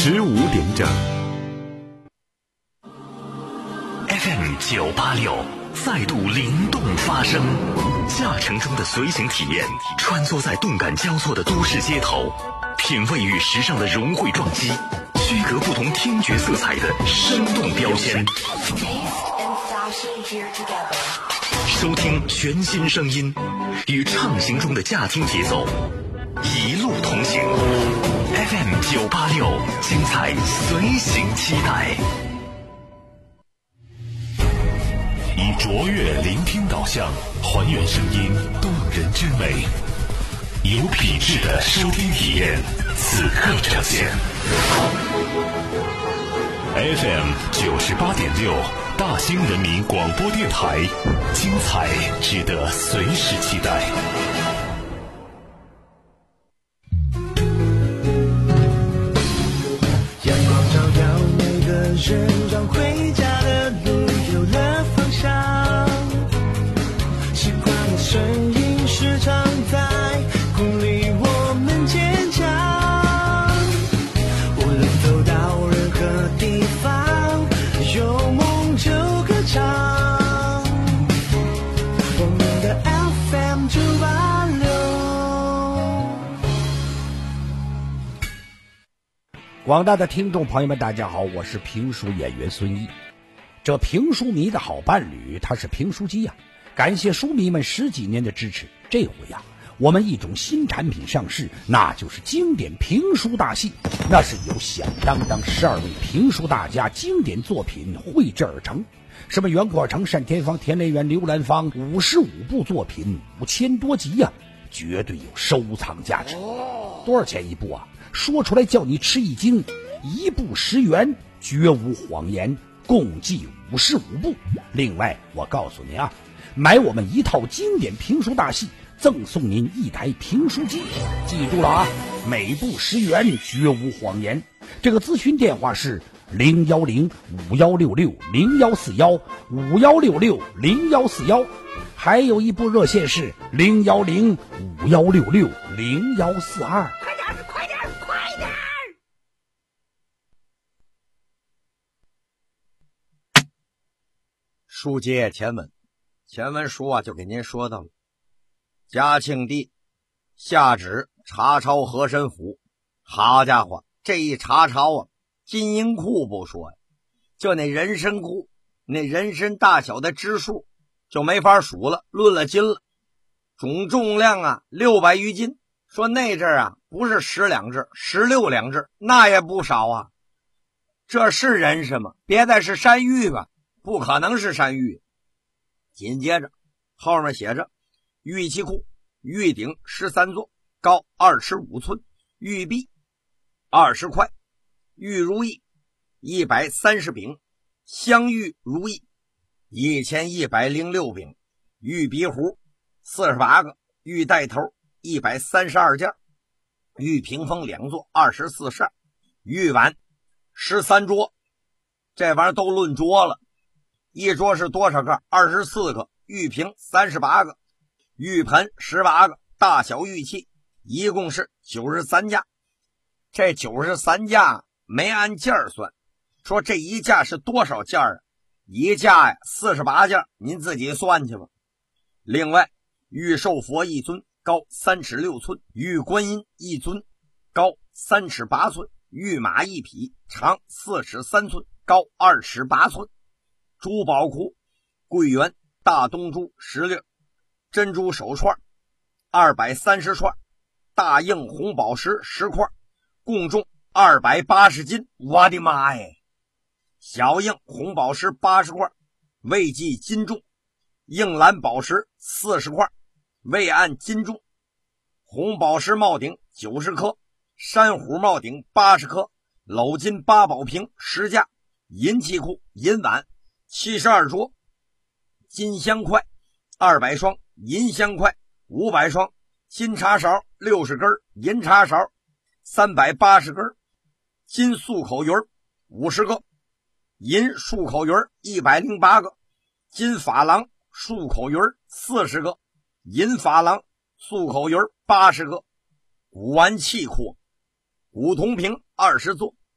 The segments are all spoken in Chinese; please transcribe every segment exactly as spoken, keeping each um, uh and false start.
十五点整。F M 九八六再度灵动发声，驾乘中的随行体验，穿梭在动感交错的都市街头，品味与时尚的融汇撞击，区隔不同听觉色彩的生动标签。收听全新声音，与畅行中的驾听节奏，一路同行。F M 九八六，精彩随行期待。以卓越聆听导向，还原声音动人之美，有品质的收听体验，此刻呈现。F M 九十八点六，大兴人民广播电台，精彩值得随时期待。 阳光照耀每个人，让回家的路有了方向。习惯的声音时常在鼓励我们坚强。无论走到任何地方，有梦就歌唱。我们的 F M 九八六。 广大的听众朋友们，大家好，我是评书演员孙一。这评书迷的好伴侣，他是评书机呀、啊。感谢书迷们十几年的支持，这回呀、啊，我们一种新产品上市，那就是经典评书大戏。那是由响当当十二位评书大家经典作品绘制而成，什么袁阔成、单田芳、田连元、刘兰芳，五十五部作品，五千多集呀、啊，绝对有收藏价值。多少钱一部啊？说出来叫你吃一惊，一部十元，绝无谎言，共计五十五部。另外，我告诉你啊，买我们一套经典评书大戏，赠送您一台评书机。记住了啊，每部十元，绝无谎言。这个咨询电话是零幺零五幺六六零幺四幺五幺六六零幺四幺，还有一部热线是零幺零五幺六六零幺四二。 快点，快点，快点！ 书接前文，前文书啊就给您说到了嘉庆帝下旨查抄和珅府。好家伙，这一查抄啊，金银库不说呀，就那人参库，那人参大小的支数就没法数了，论了斤了，总重量啊六百余斤。说那阵儿啊不是十两制，十六两制，那也不少啊。这是人参吗？别再是山芋吧？不可能是山芋。紧接着后面写着玉器库，玉鼎十三座，高二十五寸，玉璧二十块，玉如意一百三十柄，镶玉如意一千一百零六柄，玉鼻壶四十八个，玉带头一百三十二件，玉屏风两座二十四扇，玉碗十三桌。这玩意儿都论桌了，一桌是多少个？二十四个。玉瓶三十八个，玉盆十八个，大小玉器一共是九十三架。这九十三架没按件算，说这一架是多少件啊？一架呀四十八件，您自己算去吧。另外玉寿佛一尊，高三尺六寸，玉观音一尊，高三尺八寸，玉马一匹，长四尺三寸，高二尺八寸。珠宝库桂圆大东珠十粒，珍珠手串二百三十串，大硬红宝石十块，共重二百八十斤。我的妈耶！小硬红宝石八十块，未计斤重。硬蓝宝石四十块，未按斤重。红宝石帽顶九十颗，珊瑚帽顶八十颗，镂金八宝瓶十架，银器库银碗七十二桌，金香块二百双，银香块五百双，金茶勺六十根，银茶勺三百八十根，金漱口鱼五十个，银漱口鱼一百零八个，金珐琅漱口鱼四十个，银珐琅漱口鱼八十个。古玩器库古铜瓶二十座，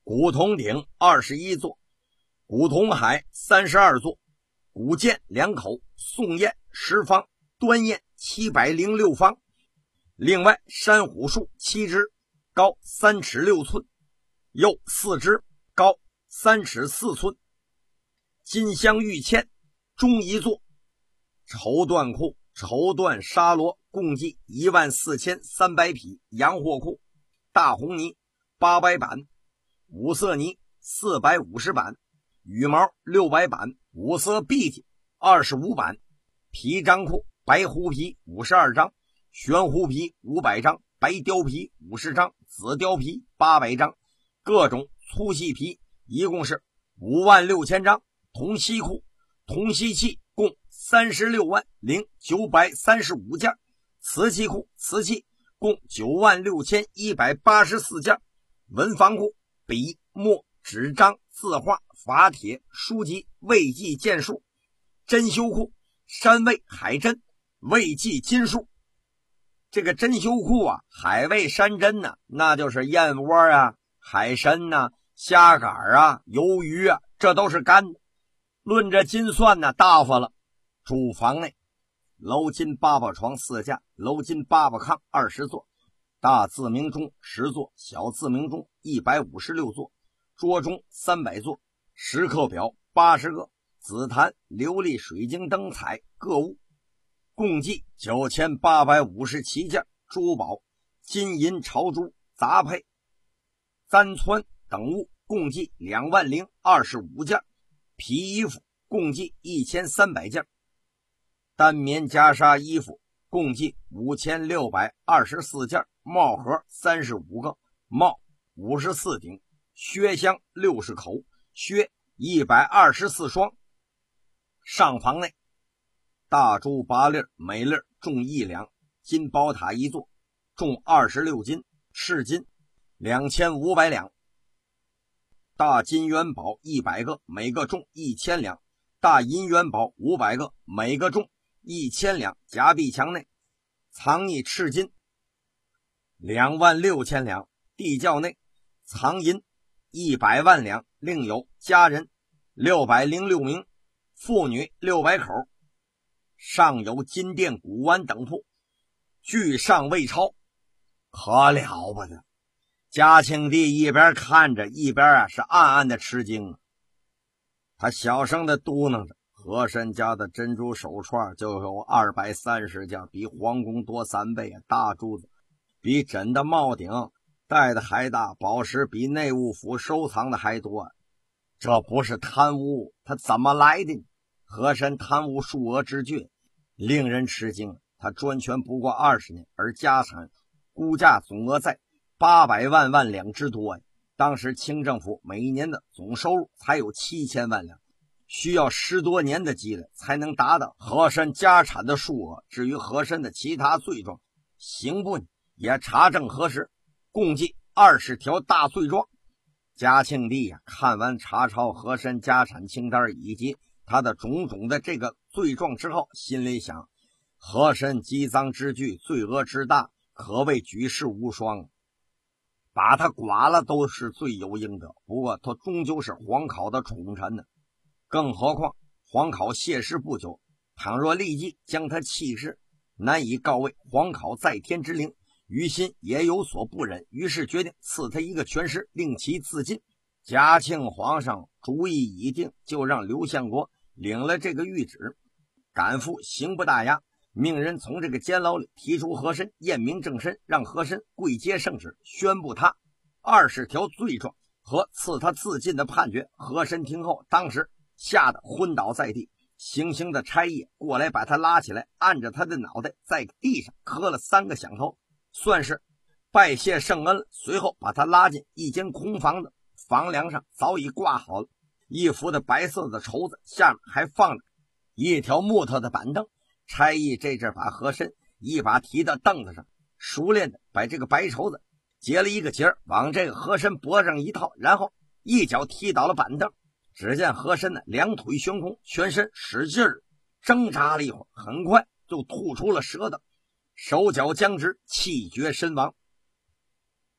古铜鼎二十一座，古铜海三十二座，古剑两口，宋砚十方，端砚七百零六方。另外珊瑚树七枝，高三尺六寸，又四枝，高三尺四寸。金镶玉嵌中一座，绸缎裤、绸缎纱罗共计一万四千三百匹，洋货裤、大红泥八百板，五色泥四百五十板，羽毛六百板，五色碧缬二十五板，皮张裤白狐皮五十二张，玄狐皮五百张，白貂皮五十张，紫貂皮八百张，各种粗细皮一共是五万六千张。铜锡裤、铜锡器共三十六万零九百三十五件，瓷器裤、瓷器共九万六千一百八十四件，文房裤、笔、墨、纸张、字画、法帖、书籍、魏记剑术，珍馐库、山味海珍、魏记金术。这个珍馐库啊，海味山珍呢、啊，那就是燕窝啊、海参呐、啊、虾杆啊、鱿鱼啊，这都是干的。论这金算呢，大发了。主房内楼金八宝床四架，楼金八宝炕二十座，大自鸣钟十座，小自鸣钟一百五十六座，桌钟三百座，时刻表八十个，紫檀、琉璃、水晶灯彩各物，共计九千八百五十七件珠宝、金银朝珠杂配、簪氚等物，共计两万零二十五件。皮衣服共计一千三百件，单棉袈裟衣服共计五千六百二十四件，帽盒三十五个，帽五十四顶，靴箱六十口，靴一百二十四双。上房内大珠八粒，每粒重一两，金宝塔一座，重二十六斤，赤金两千五百两。大金元宝一百个，每个重一千两，大银元宝五百个，每个重一千两。夹壁墙内藏匿赤金两万六千两，地窖内藏银一百万两，另有家人六百零六名，妇女六百口。上有金殿、古玩等铺，俱尚未超，可了不得。嘉庆帝一边看着，一边啊是暗暗的吃惊啊。他小声的嘟囔着，和珅家的珍珠手串就有二百三十件，比皇宫多三倍啊！大珠子比真的帽顶戴的还大，宝石比内务府收藏的还多啊。这不是贪污，他怎么来的呢？和珅贪污数额之巨，令人吃惊。他专权不过二十年，而家产估价总额在八百万万两之多呀！当时清政府每一年的总收入才有七千万两，需要十多年的积累才能达到和珅家产的数额。至于和珅的其他罪状，刑部也查证核实，共计二十条大罪状。嘉庆帝呀、啊，看完查抄和珅家产清单以及他的种种的这个罪状之后，心里想：和珅积赃之巨，罪恶之大，可谓举世无双。把他剐了都是罪有应得，不过他终究是皇考的宠臣呢。更何况皇考谢世不久，倘若立即将他弃世，难以告慰皇考在天之灵，于心也有所不忍，于是决定赐他一个全尸，令其自尽。嘉庆皇上主意已定，就让刘相国领了这个谕旨，赶赴刑部大衙，命人从这个监牢里提出和珅，验明正身，让和珅跪接圣旨，宣布他二十条罪状和赐他自尽的判决。和珅听后，当时吓得昏倒在地，行刑的差役过来把他拉起来，按着他的脑袋在地上磕了三个响头，算是拜谢圣恩了。随后把他拉进一间空房子，房梁上早已挂好了一幅的白色的绸子，下面还放着一条木头的板凳。差役这阵把和珅一把提到凳子上，熟练的把这个白绸子结了一个结，往这个和珅脖上一套，然后一脚踢倒了板凳。只见和珅呢两腿悬空，全身使劲儿挣扎了一会儿，很快就吐出了舌头，手脚僵直，气绝身亡。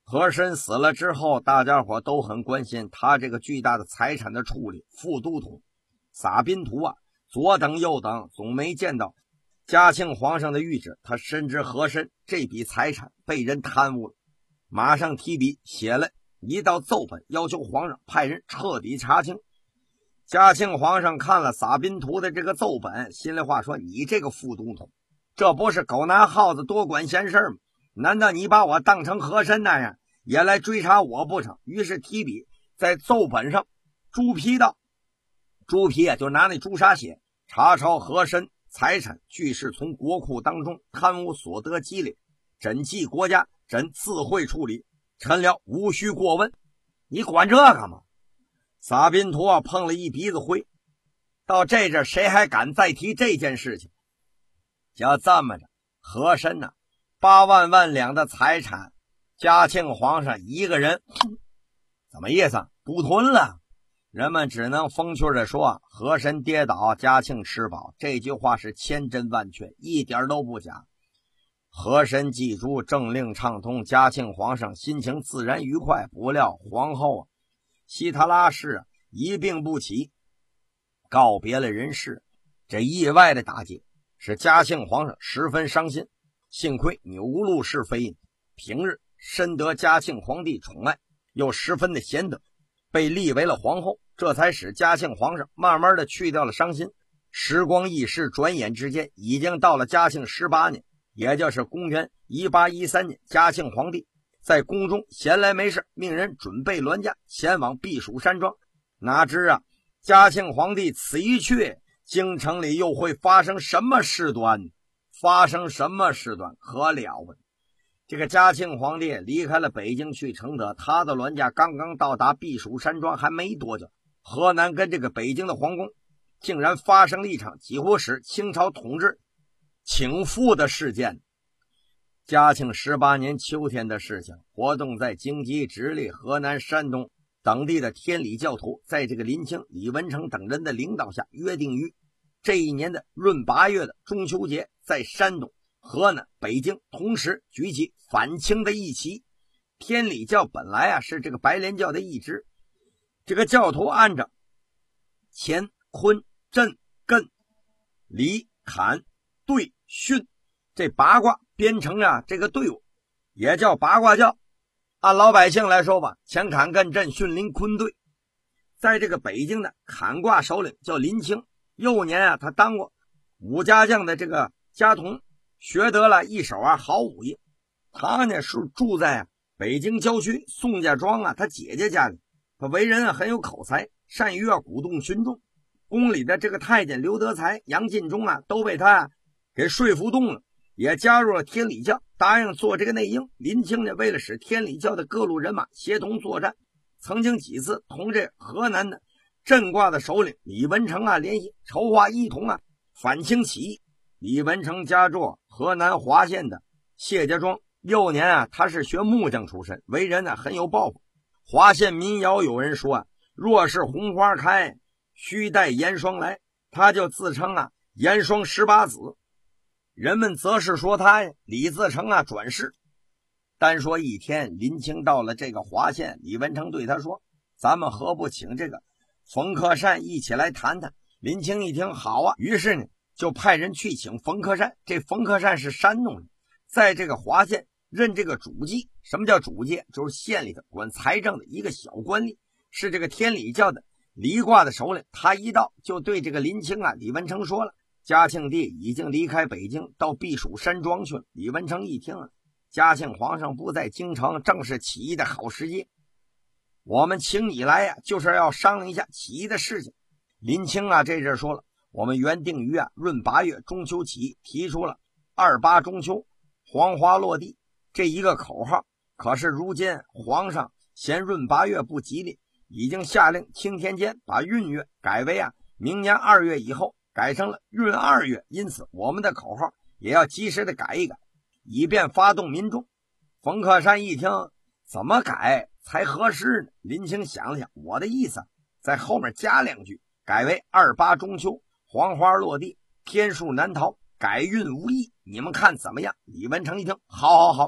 和珅死了之后，大家伙都很关心他这个巨大的财产的处理。副都统撒宾图啊，左等右等总没见到嘉庆皇上的谕旨，他深知和珅这笔财产被人贪污了，马上提笔写了一道奏本，要求皇上派人彻底查清。嘉庆皇上看了撒宾图的这个奏本，心里话说，你这个副都统，这不是狗拿耗子多管闲事吗？难道你把我当成和珅那样也来追查我不成？于是提笔在奏本上朱批道，朱批啊，就拿那朱砂写，查抄和珅财产俱是从国库当中贪污所得积累，朕记国家，朕自会处理，臣僚无需过问。你管这个吗？撒宾图啊，碰了一鼻子灰。到这阵谁还敢再提这件事情？就这么着，和珅呢、啊，八万万两的财产，嘉庆皇上一个人，怎么意思？独吞了。人们只能风趣地说，和珅跌倒，嘉庆吃饱。这句话是千真万确，一点都不假。和珅记住，政令畅通，嘉庆皇上心情自然愉快。不料皇后啊，希特拉氏啊一病不起，告别了人世。这意外的打击使嘉庆皇上十分伤心。幸亏钮祿氏妃尹平日深得嘉庆皇帝宠爱，又十分的贤德，被立为了皇后，这才使嘉庆皇上慢慢的去掉了伤心。时光易逝，转眼之间已经到了嘉庆十八年，也就是公元一八一三年。嘉庆皇帝在宫中闲来没事，命人准备銮驾前往避暑山庄。哪知啊，嘉庆皇帝此一去，京城里又会发生什么事端？发生什么事端可了不得。这个嘉庆皇帝离开了北京去承德，他的銮驾刚刚到达避暑山庄还没多久，河南跟这个北京的皇宫竟然发生了一场几乎使清朝统治倾覆的事件。嘉庆十八年秋天的事情，活动在京畿、直隶、河南、山东等地的天理教徒，在这个林清、李文成等人的领导下，约定于这一年的闰八月的中秋节，在山东、河南、北京同时举起反清的义旗。天理教本来啊是这个白莲教的一支，这个教徒按照乾、坤、震、艮、离、坎、兑、巽这八卦编成啊这个队伍，也叫八卦教。按老百姓来说吧，乾坎艮震巽离坤兑。在这个北京的坎卦首领叫林清，幼年啊他当过武家将的这个家童，学得了一手啊好武艺。他呢是住在啊北京郊区宋家庄啊他姐姐家里，他为人啊很有口才，善于啊鼓动群众。宫里的这个太监刘德才、杨进忠啊都被他啊给说服动了，也加入了天理教，答应做这个内应。林清呢为了使天理教的各路人马协同作战，曾经几次同这河南的震卦的首领李文成啊联系，筹划一同啊反清起义。李文成家住河南滑县的谢家庄，幼年啊他是学木匠出身，为人呢很有抱负。滑县民谣有人说啊，若是红花开，须待严霜来，他就自称啊严霜十八子。人们则是说他呀李自成啊转世。单说一天，林清到了这个滑县，李文成对他说，咱们何不请这个冯克善一起来谈谈。林清一听好啊，于是呢就派人去请冯克善。这冯克善是山东人，在这个滑县任这个主祭。什么叫主祭？就是县里头管财政的一个小官吏，是这个天理教的离卦的首领。他一到就对这个林清啊李文成说了，嘉庆帝已经离开北京到避暑山庄去了。李文成一听啊，嘉庆皇上不在京城，正是起义的好时机，我们请你来呀、啊，就是要商量一下起义的事情。林清啊这阵说了，我们原定于啊闰八月中秋起义，提出了二八中秋黄花落地这一个口号。可是如今皇上嫌闰八月不吉利，已经下令青天监把闰月改为啊明年二月以后，改成了闰二月。因此我们的口号也要及时的改一改，以便发动民众。冯克善一听，怎么改才合适呢？林清想了想，我的意思在后面加两句，改为二八中秋黄花落地，天数难逃，改运无益，你们看怎么样？李文成一听，好好好，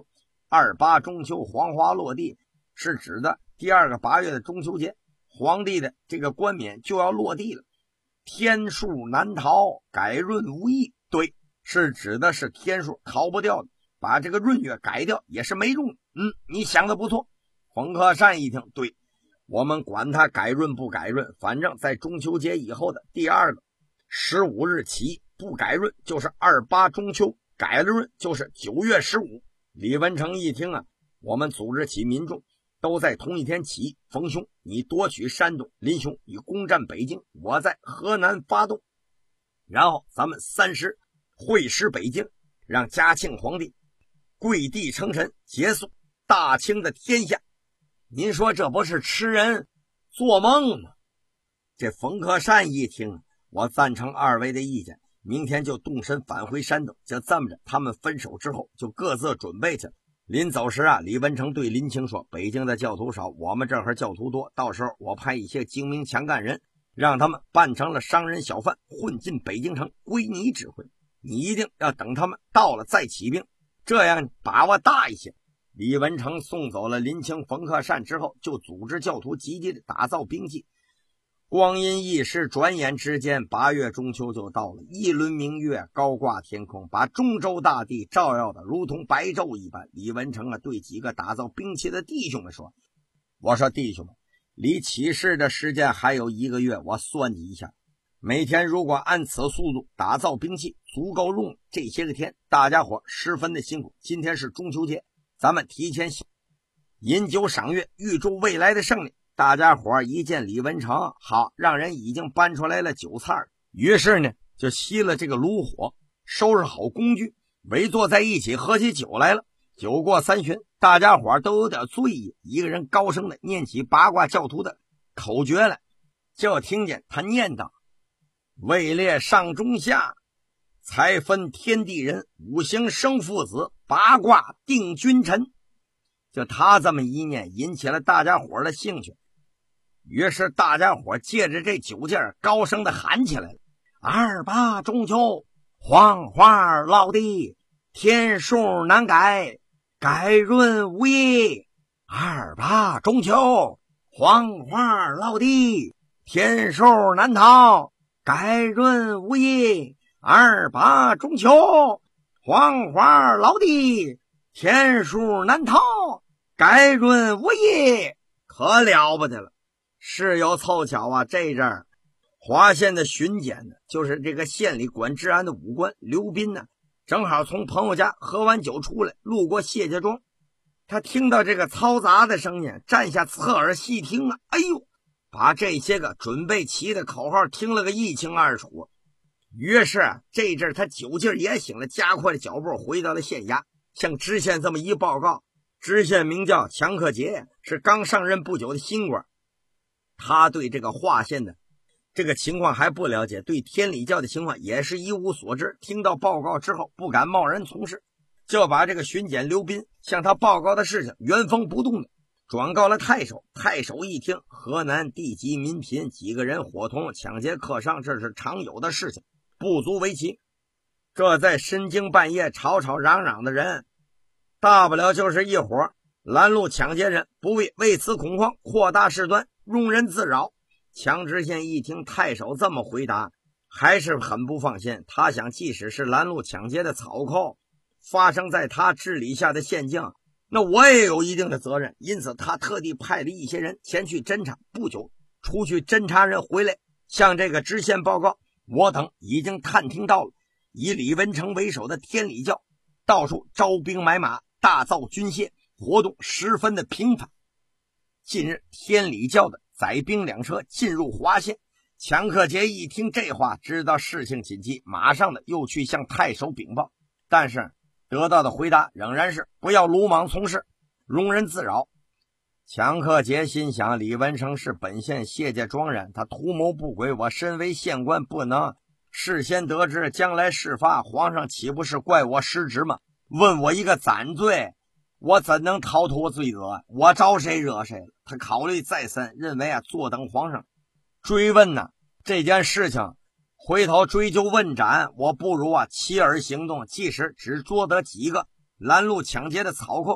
二八中秋黄花落地是指的第二个八月的中秋节，皇帝的这个冠冕就要落地了。天数难逃，改闰无益，对，是指的是天数逃不掉的，把这个闰月改掉也是没用的。嗯，你想的不错。冯克善一听，对，我们管他改闰不改闰，反正在中秋节以后的第二个十五日起不改闰就是二八中秋，改了闰就是九月十五。李文成一听啊，我们组织起民众都在同一天起义，冯兄你夺取山东，林兄你攻占北京，我在河南发动，然后咱们三十会师北京，让嘉庆皇帝跪地称臣，结束大清的天下。您说这不是痴人做梦吗？这冯克善一听，我赞成二位的意见，明天就动身返回山东。就这么着，他们分手之后就各自准备去了。临走时啊，李文成对林清说，北京的教徒少，我们这会儿教徒多，到时候我派一些精明强干人，让他们扮成了商人小贩，混进北京城，归你指挥。你一定要等他们到了再起兵，这样把握大一些。李文成送走了林清、冯克善之后，就组织教徒积极的打造兵器。光阴一时，转眼之间八月中秋就到了，一轮明月高挂天空，把中州大地照耀的如同白昼一般。李文成啊，对几个打造兵器的弟兄们说，我说弟兄们，离起事的时间还有一个月，我算计一下，每天如果按此速度打造兵器，足够用这些个天，大家伙十分的辛苦。今天是中秋节，咱们提前饮酒赏月，预祝未来的胜利。大家伙一见李文成，好，让人已经搬出来了酒菜，于是呢就熄了这个炉火，收拾好工具，围坐在一起喝起酒来了。酒过三巡，大家伙都有点醉意，一个人高声的念起八卦教徒的口诀来，就听见他念道：位列上中下，才分天地人，五行生父子，八卦定君臣。就他这么一念，引起了大家伙的兴趣，于是大家伙借着这酒劲儿高声的喊起来了：二八中秋，黄花落地，天数难改，改闰无益。二八中秋，黄花落地，天数难逃，改闰无益。二八中秋，黄花落地，天数难逃，改闰无益。可了不得了，事有凑巧啊，这阵儿华县的巡检呢，就是这个县里管治安的武官刘斌呢，正好从朋友家喝完酒出来，路过谢家庄，他听到这个嘈杂的声音，站下侧耳细听啊，哎呦，把这些个准备齐的口号听了个一清二楚。于是啊，这阵他酒劲也醒了，加快了脚步回到了县衙，向知县这么一报告。知县名叫强克杰，是刚上任不久的新官，他对这个华县的这个情况还不了解，对天理教的情况也是一无所知。听到报告之后，不敢贸然从事，就把这个巡检刘斌向他报告的事情原封不动的转告了太守。太守一听，河南地级民贫，几个人伙同抢劫客商，这是常有的事情，不足为奇。这在深更半夜吵吵嚷嚷的人，大不了就是一伙拦路抢劫人，不为为此恐慌，扩大事端，庸人自扰。强知县一听太守这么回答，还是很不放心。他想，即使是拦路抢劫的草寇发生在他治理下的县境，那我也有一定的责任。因此他特地派了一些人前去侦查。不久，出去侦查人回来，向这个知县报告，我等已经探听到了以李文成为首的天理教到处招兵买马，大造军械，活动十分的频繁。近日天理教的载兵两车进入华县，强克杰一听这话，知道事情紧急，马上的又去向太守禀报，但是得到的回答仍然是不要鲁莽从事，容人自扰。强克杰心想，李文成是本县谢家庄人，他图谋不轨，我身为县官不能事先得知，将来事发，皇上岂不是怪我失职吗？问我一个斩罪，我怎能逃脱罪责？我招谁惹谁了？他考虑再三，认为啊，坐等皇上追问呢、啊、这件事情，回头追究问斩，我不如啊弃而行动，即使只捉得几个拦路抢劫的草寇，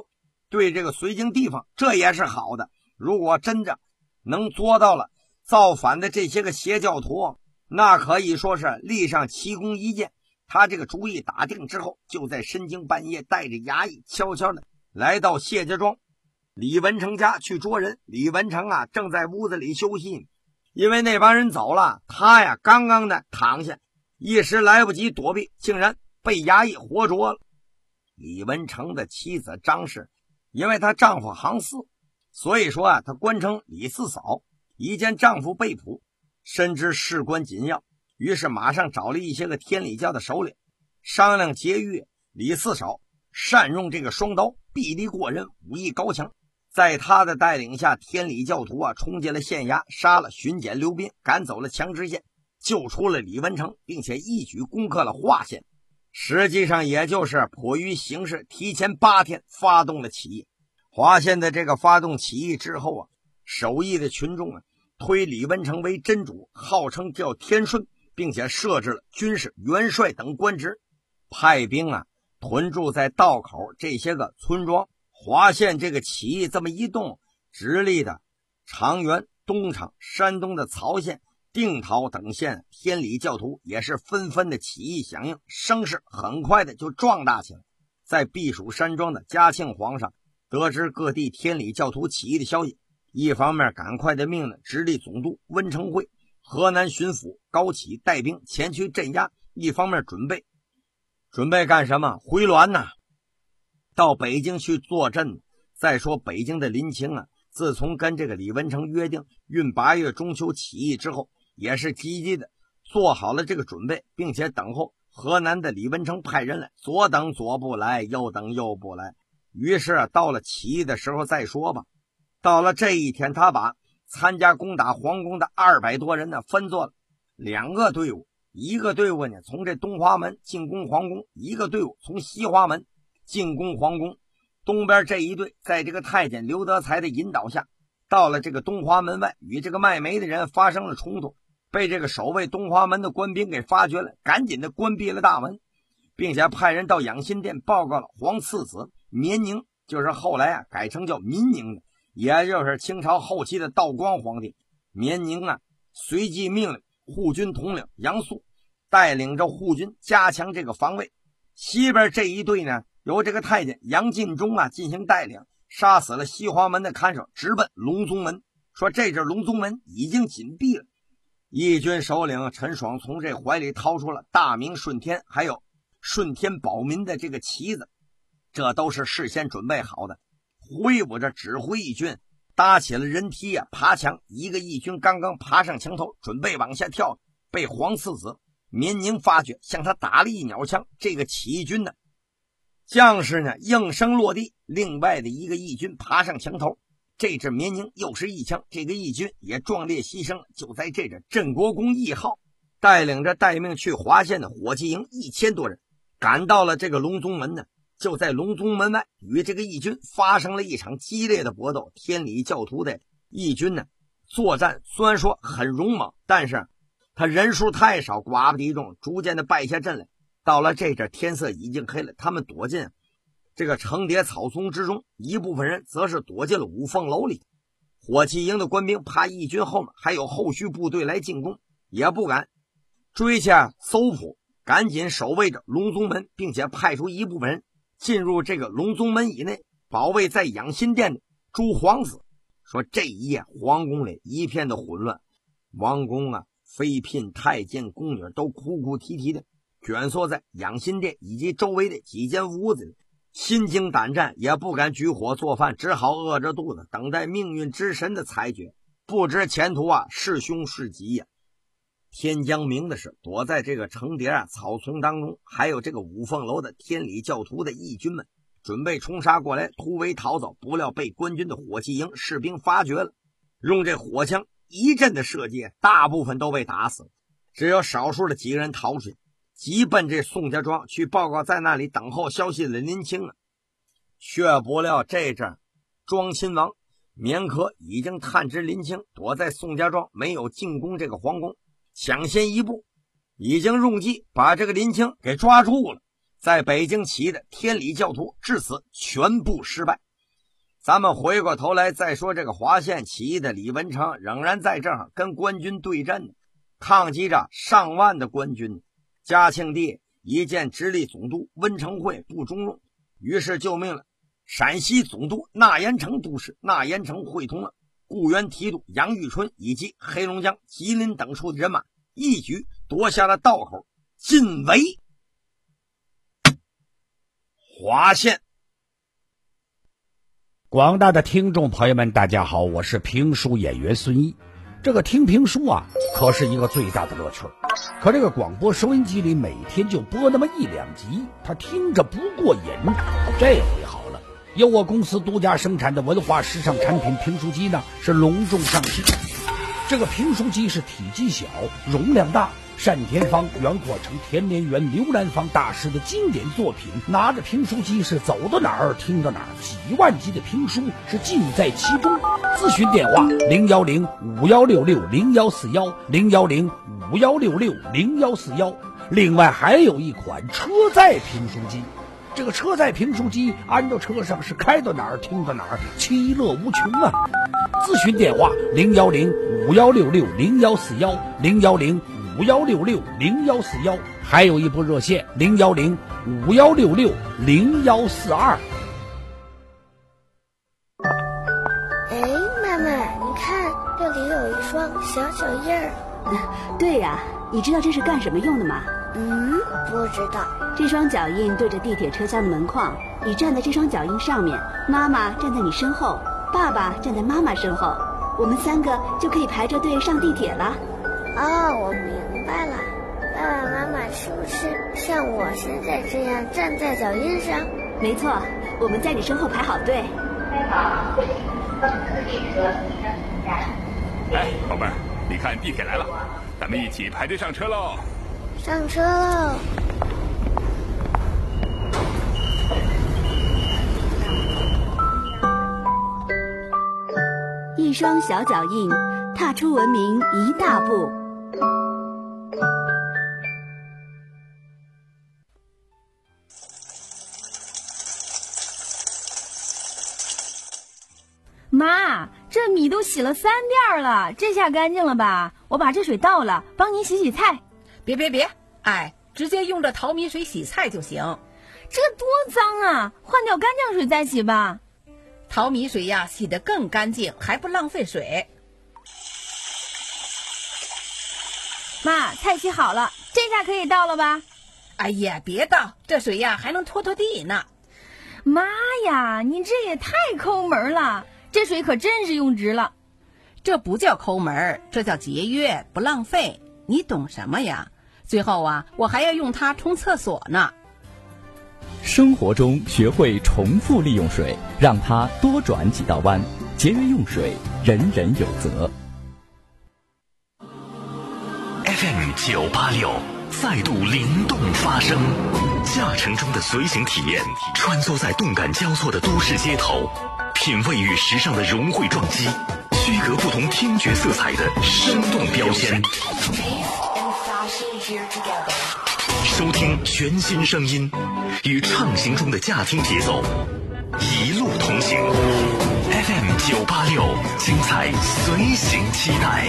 对这个绥靖地方这也是好的。如果真正能做到了造反的这些个邪教徒，那可以说是立上奇功一件。他这个主意打定之后，就在深更半夜带着衙役悄悄的来到谢家庄李文成家去捉人。李文成啊正在屋子里休息，因为那帮人走了，他呀刚刚的躺下，一时来不及躲避，竟然被衙役活捉了。李文成的妻子张氏，因为她丈夫行四，所以说啊她官称李四嫂。一见丈夫被捕，深知事关紧要，于是马上找了一些个天理教的首领商量劫狱。李四嫂善用这个双刀，臂力过人，武艺高强，在他的带领下，天理教徒啊冲进了县衙，杀了巡检刘斌，赶走了强知县，救出了李文成，并且一举攻克了华县。实际上也就是迫于形势，提前八天发动了起义。华县的这个发动起义之后啊，守义的群众啊推李文成为真主，号称叫天顺，并且设置了军事元帅等官职，派兵啊屯驻在道口这些个村庄。华县这个起义这么一动，直隶的长垣、东厂、山东的曹县、定陶等县天理教徒也是纷纷的起义响应，声势很快的就壮大起来。在避暑山庄的嘉庆皇上得知各地天理教徒起义的消息，一方面赶快的命令直隶总督温成会、河南巡抚高启带兵前去镇压，一方面准备准备干什么？回銮呐，到北京去坐镇。再说北京的林清啊，自从跟这个李文成约定运八月中秋起义之后，也是积极的做好了这个准备，并且等候河南的李文成派人来，左等左不来，右等右不来。于是啊，到了起义的时候再说吧。到了这一天，他把参加攻打皇宫的二百多人呢分作了两个队伍，一个队伍呢从这东华门进攻皇宫，一个队伍从西华门进攻皇宫。东边这一队在这个太监刘德才的引导下，到了这个东华门外，与这个卖煤的人发生了冲突，被这个守卫东华门的官兵给发觉了，赶紧的关闭了大门，并且派人到养心殿报告了皇次子绵宁，就是后来啊改成叫民宁的，也就是清朝后期的道光皇帝。绵宁啊随即命令护军统领杨素带领着护军加强这个防卫。西边这一队呢，由这个太监杨进忠啊进行带领，杀死了西华门的看守，直奔隆宗门。说这阵隆宗门已经紧闭了。义军首领陈爽从这怀里掏出了大明顺天还有顺天保民的这个旗子，这都是事先准备好的，挥舞着指挥义军搭起了人梯啊爬墙。一个义军刚刚爬上墙头准备往下跳，被皇次子绵宁发觉，向他打了一鸟枪。这个起义军呢将士呢应声落地，另外的一个义军爬上墙头，这阵绵宁又是一枪，这个义军也壮烈牺牲了。就在这阵，镇国公义号带领着待命去华县的火器营一千多人赶到了这个隆宗门呢，就在隆宗门外与这个义军发生了一场激烈的搏斗。天理教徒的义军呢作战虽然说很勇猛，但是他人数太少，寡不敌众，逐渐的败下阵来。到了这阵天色已经黑了，他们躲进这个成叠草丛之中，一部分人则是躲进了五凤楼里。火器营的官兵怕义军后面还有后续部队来进攻，也不敢追下搜捕，赶紧守卫着隆宗门，并且派出一部分人进入这个隆宗门以内，保卫在养心殿的诸皇子。说这一夜皇宫里一片的混乱，王公啊、妃嫔、太监、宫女都哭哭啼啼的蜷缩在养心殿以及周围的几间屋子里，心惊胆战，也不敢举火做饭，只好饿着肚子等待命运之神的裁决。不知前途啊是凶是吉呀、啊。天将明的是，躲在这个成叠啊草丛当中，还有这个五凤楼的天理教徒的义军们准备冲杀过来突围逃走，不料被官军的火器营士兵发觉了，用这火枪一阵的射击，大部分都被打死了，只有少数的几个人逃出去，急奔这宋家庄去报告在那里等候消息的林清啊。却不料这阵庄亲王绵科已经探知林清躲在宋家庄，没有进攻这个皇宫，抢先一步已经用计把这个林清给抓住了。在北京起义的天理教徒至此全部失败。 咱们回过头来再说这个华县起义的李文成，仍然在这儿跟官军对阵呢，抗击着上万的官军。嘉庆帝一见直隶总督温成会不中用，于是就命了陕西总督纳延成督师，纳延成会同了固原提督杨玉春以及黑龙江吉林等处的人马，一举夺下了道口，进围华县。 广大的听众朋友们，大家好，我是评书演员孙一。这个听评书啊，可是一个最大的乐趣。可这个广播收音机里每天就播那么一两集，他听着不过瘾。这回好了，由我公司独家生产的文化时尚产品评书机呢，是隆重上市。这个评书机是体积小，容量大，单田芳、袁阔成、田连元、刘兰芳大师的经典作品，拿着评书机是走到哪儿听到哪儿，几万集的评书是尽在其中。咨询电话零幺零五幺六六零幺四幺零幺零五幺六六零幺四幺。另外还有一款车载评书机，这个车载评书机安到车上是开到哪儿听到哪儿，其乐无穷啊！咨询电话零幺零五幺六六零幺四幺零幺零五幺六六零幺四幺，还有一部热线零幺零五幺六六零幺四二。 哎，妈妈，你看这里有一双小脚印儿。 对呀、啊，你知道这是干什么用的吗？ 嗯，不知道。 这双脚印对着地铁车厢的门框，你站在这双脚印上面，妈妈站在你身后，爸爸站在妈妈身后，我们三个就可以排着队上地铁了。 哦，我明白了。爸爸妈妈是不是像我现在这样站在脚印上？ 没错，我们在你身后排好队。 开好，上次列车即将进站。 哎，宝贝儿，你看地铁来了，咱们一起排队上车喽！ 上车喽！ 一双小脚印，踏出文明一大步。 妈，这米都洗了三遍了，这下干净了吧？我把这水倒了，帮您洗洗菜。 别别别，哎，直接用这淘米水洗菜就行。 这多脏啊，换掉干净水再洗吧。 淘米水呀，洗得更干净，还不浪费水。 妈，菜洗好了，这下可以倒了吧？ 哎呀，别倒，这水呀还能拖拖地呢。 妈呀，你这也太抠门了，这水可真是用值了。 这不叫抠门，这叫节约，不浪费。你懂什么呀？最后啊，我还要用它冲厕所呢。 生活中学会重复利用水，让它多转几道弯，节约用水，人人有责。 F M 九八六再度灵动发声，驾乘中的随行体验，穿梭在动感交错的都市街头，品味与时尚的融汇撞击，区隔不同听觉色彩的生动标签。收听全新声音，与畅行中的驾听节奏，一路同行。F M 九八六，精彩随行期待。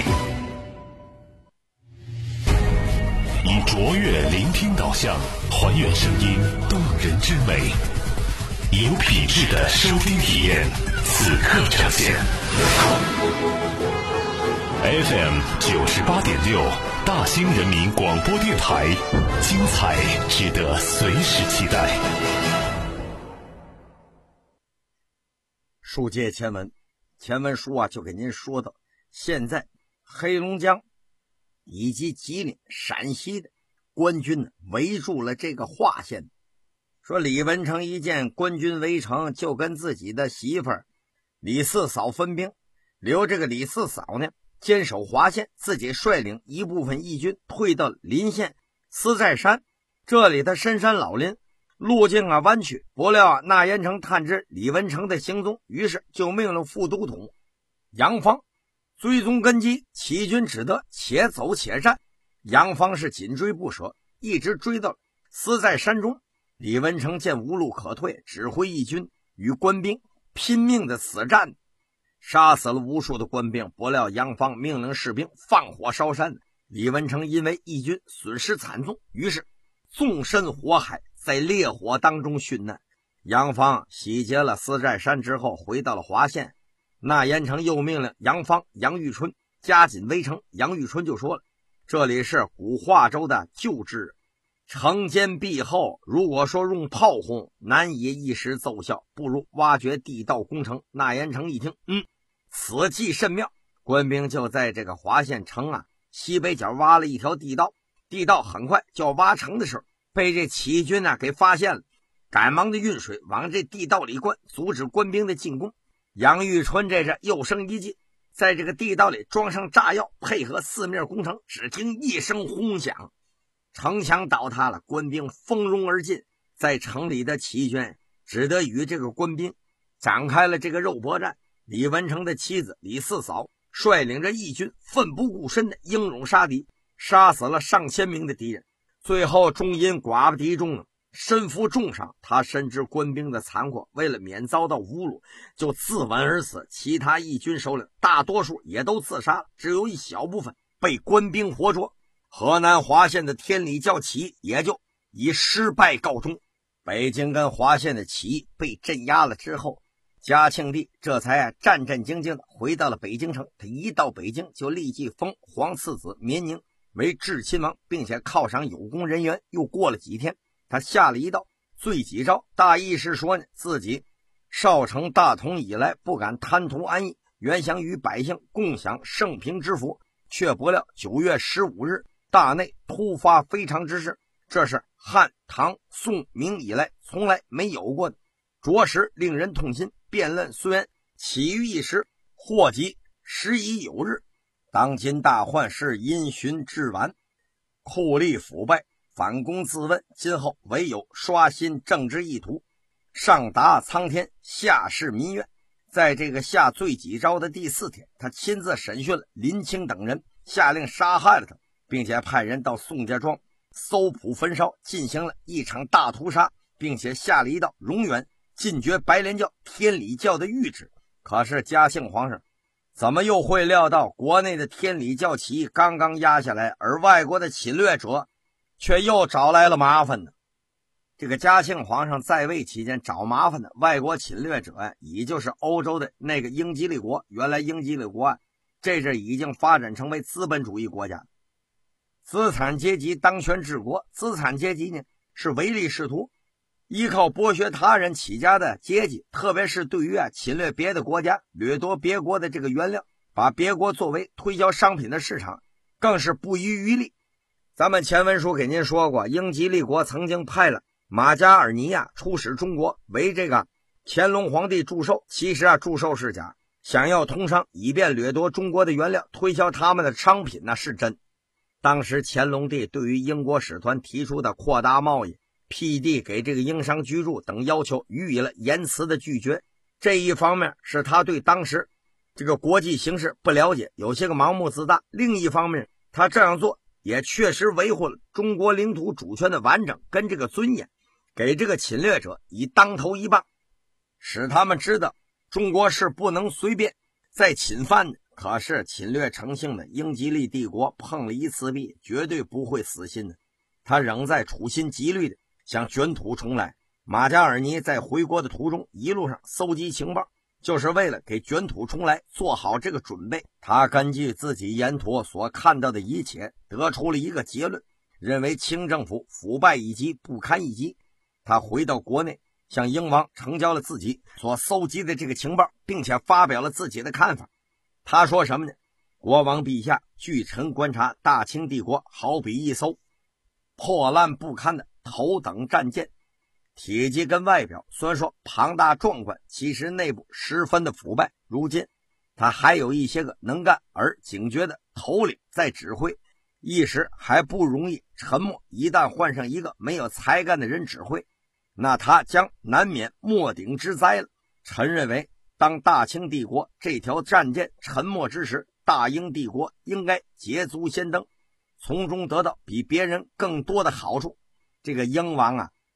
以卓越聆听导向，还原声音动人之美，有品质的收听体验，此刻呈现。F M 九十八点六，大兴人民广播电台，精彩值得随时期待。 书接前文，前文书啊就给您说到，现在黑龙江以及吉林、陕西的官军呢围住了这个华县。说李文成一见官军围城，就跟自己的媳妇儿李四嫂分兵，留这个李四嫂呢坚守华县，自己率领一部分义军退到临县司寨山。这里的深山老林，路径啊弯曲，不料啊纳延成探知李文成的行踪，于是就命令副都统杨芳追踪根基，齐军只得且走且战。杨芳是紧追不舍，一直追到司寨山中。李文成见无路可退，指挥义军与官兵拼命的死战，杀死了无数的官兵。不料杨芳命令士兵放火烧山，李文成因为义军损失惨重，于是纵身火海，在烈火当中殉难。杨芳洗劫了四寨山之后回到了华县，纳言成又命令杨芳、杨玉春加紧围城。杨玉春就说了，这里是古化州的旧治，城坚壁厚，如果说用炮轰难以一时奏效，不如挖掘地道攻城。纳言成一听，嗯，此计甚妙。官兵就在这个华县城啊西北角挖了一条地道，地道很快就要挖成的时候，被这起义军啊给发现了，赶忙的运水往这地道里灌，阻止官兵的进攻。杨玉春这是又生一计，在这个地道里装上炸药，配合四面攻城。只听一声轰响，城墙倒塌了，官兵蜂拥而进。在城里的起义军只得与这个官兵展开了这个肉搏战。李文成的妻子李四嫂率领着义军奋不顾身的英勇杀敌，杀死了上千名的敌人。最后终因寡不敌众，身负重伤。他深知官兵的残酷，为了免遭到侮辱，就自刎而死。其他义军首领大多数也都自杀了，只有一小部分被官兵活捉。河南华县的天理教起义也就以失败告终。北京跟华县的起义被镇压了之后，嘉庆帝这才战战兢兢的回到了北京城。他一到北京就立即封皇次子绵宁为至亲王，并且犒赏有功人员。又过了几天，他下了一道罪己诏，大意是说呢，自己少成大统以来不敢贪图安逸，原想与百姓共享盛平之福，却不料九月十五日大内突发非常之事，这是汉唐宋明以来从来没有过的，着实令人痛心。辩论虽然起于一时，祸及时已有日。当今大患是因循治顽，酷吏腐败，反躬自问，今后唯有刷新政治意图，上达苍天，下示民怨。在这个下罪己诏的第四天，他亲自审讯了林清等人，下令杀害了他，并且派人到宋家庄搜捕焚烧，进行了一场大屠杀，并且下了一道永远禁绝白莲教、天理教的谕旨。可是嘉庆皇上怎么又会料到国内的天理教起义刚刚压下来，而外国的侵略者却又找来了麻烦呢？这个嘉庆皇上在位期间找麻烦的外国侵略者呀，也就是欧洲的那个英吉利国。原来英吉利国啊，这是已经发展成为资本主义国家，资产阶级当权治国。资产阶级呢是唯利是图，依靠剥削他人起家的阶级，特别是对于啊侵略别的国家、掠夺别国的这个原料，把别国作为推销商品的市场，更是不遗余力。咱们前文书给您说过，英吉利国曾经派了马加尔尼亚出使中国，为这个乾隆皇帝祝寿。其实啊，祝寿是假，想要通商，以便掠夺中国的原料，推销他们的商品那是真。当时乾隆帝对于英国使团提出的扩大贸易、辟地给这个英商居住等要求予以了严词的拒绝。这一方面是他对当时这个国际形势不了解，有些个盲目自大；另一方面，他这样做也确实维护了中国领土主权的完整跟这个尊严，给这个侵略者以当头一棒，使他们知道中国是不能随便再侵犯的。可是侵略成性的英吉利帝国碰了一次壁，绝对不会死心的，他仍在处心积虑的想卷土重来。马加尔尼在回国的途中一路上搜集情报，就是为了给卷土重来做好这个准备。他根据自己沿途所看到的一切，得出了一个结论，认为清政府腐败一级，不堪一击。他回到国内，向英王呈交了自己所搜集的这个情报，并且发表了自己的看法。他说什么呢？国王陛下，据臣观察，大清帝国好比一艘破烂不堪的头等战舰，体积跟外表虽然说庞大壮观，其实内部十分的腐败。如今他还有一些个能干而警觉的头领在指挥，一时还不容易沉默。一旦换上一个没有才干的人指挥，那他将难免末顶之灾了。臣认为，当大清帝国这条战舰沉没之时，大英帝国应该捷足先登，从中得到比别人更多的好处。这个英王啊，